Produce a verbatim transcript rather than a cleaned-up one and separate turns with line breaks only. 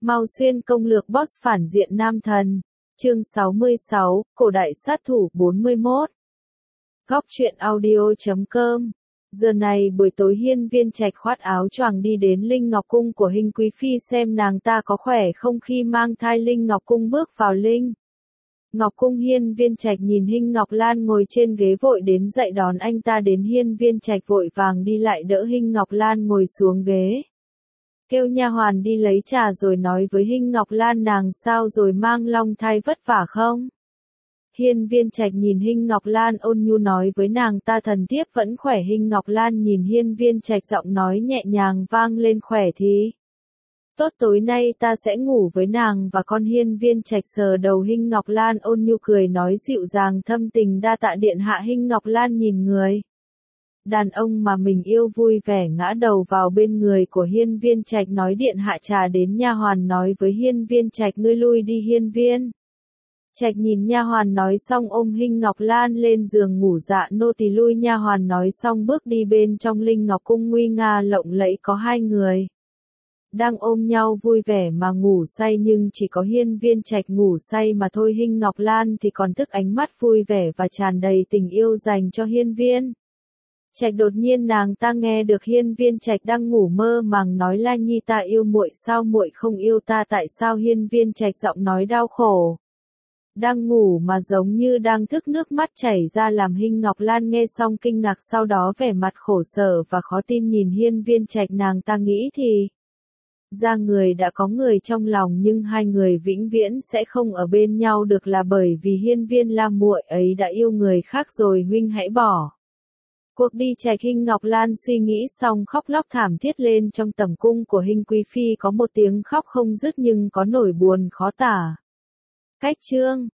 Mao Xuyên công lược boss phản diện nam thần. Chương sáu mươi sáu, Cổ đại sát thủ bốn mươi mốt. Góc truyện audio chấm com. Giờ này buổi tối Hiên Viên Trạch khoác áo choàng đi đến Linh Ngọc Cung của Hinh Quý Phi xem nàng ta có khỏe không khi mang thai. Linh Ngọc Cung bước vào Linh Ngọc Cung. Hiên Viên Trạch nhìn Hinh Ngọc Lan ngồi trên ghế vội đến dậy đón anh ta đến. Hiên Viên Trạch vội vàng đi lại đỡ Hinh Ngọc Lan ngồi xuống ghế. Kêu nha hoàn đi lấy trà rồi nói với Hinh Ngọc Lan nàng sao rồi, mang long thai vất vả không? Hiên Viên Trạch nhìn Hinh Ngọc Lan ôn nhu nói với nàng ta thần thiếp vẫn khỏe. Hinh Ngọc Lan nhìn Hiên Viên Trạch giọng nói nhẹ nhàng vang lên khỏe thì tốt, tối nay ta sẽ ngủ với nàng và con. Hiên Viên Trạch sờ đầu Hinh Ngọc Lan ôn nhu cười nói dịu dàng thâm tình đa tạ điện hạ. Hinh Ngọc Lan nhìn người đàn ông mà mình yêu vui vẻ ngã đầu vào bên người của Hiên Viên Trạch nói điện hạ trà đến. Nha hoàn nói với Hiên Viên Trạch ngươi lui đi. Hiên Viên Trạch nhìn nha hoàn nói xong ôm Hinh Ngọc Lan lên giường ngủ. Dạ nô tỳ lui. Nha hoàn nói xong bước đi. Bên trong Linh Ngọc Cung nguy nga lộng lẫy có hai người đang ôm nhau vui vẻ mà ngủ say, nhưng chỉ có Hiên Viên Trạch ngủ say mà thôi. Hinh Ngọc Lan thì còn thức ánh mắt vui vẻ và tràn đầy tình yêu dành cho Hiên Viên Trạch. Đột nhiên nàng ta nghe được Hiên Viên Trạch đang ngủ mơ màng nói La Nhi ta yêu muội sao muội không yêu ta tại sao? Hiên Viên Trạch giọng nói đau khổ đang ngủ mà giống như đang thức, nước mắt chảy ra làm Hinh Ngọc Lan nghe xong kinh ngạc, sau đó vẻ mặt khổ sở và khó tin nhìn Hiên Viên Trạch. Nàng ta nghĩ thì ra người đã có người trong lòng nhưng hai người vĩnh viễn sẽ không ở bên nhau được là bởi vì Hiên Viên La muội ấy đã yêu người khác rồi. Huynh hãy bỏ cuộc đi. Trạch. Hinh Ngọc Lan suy nghĩ xong khóc lóc thảm thiết lên. Trong tẩm cung của Hinh Quý Phi có một tiếng khóc không dứt nhưng có nỗi buồn khó tả. Cách chương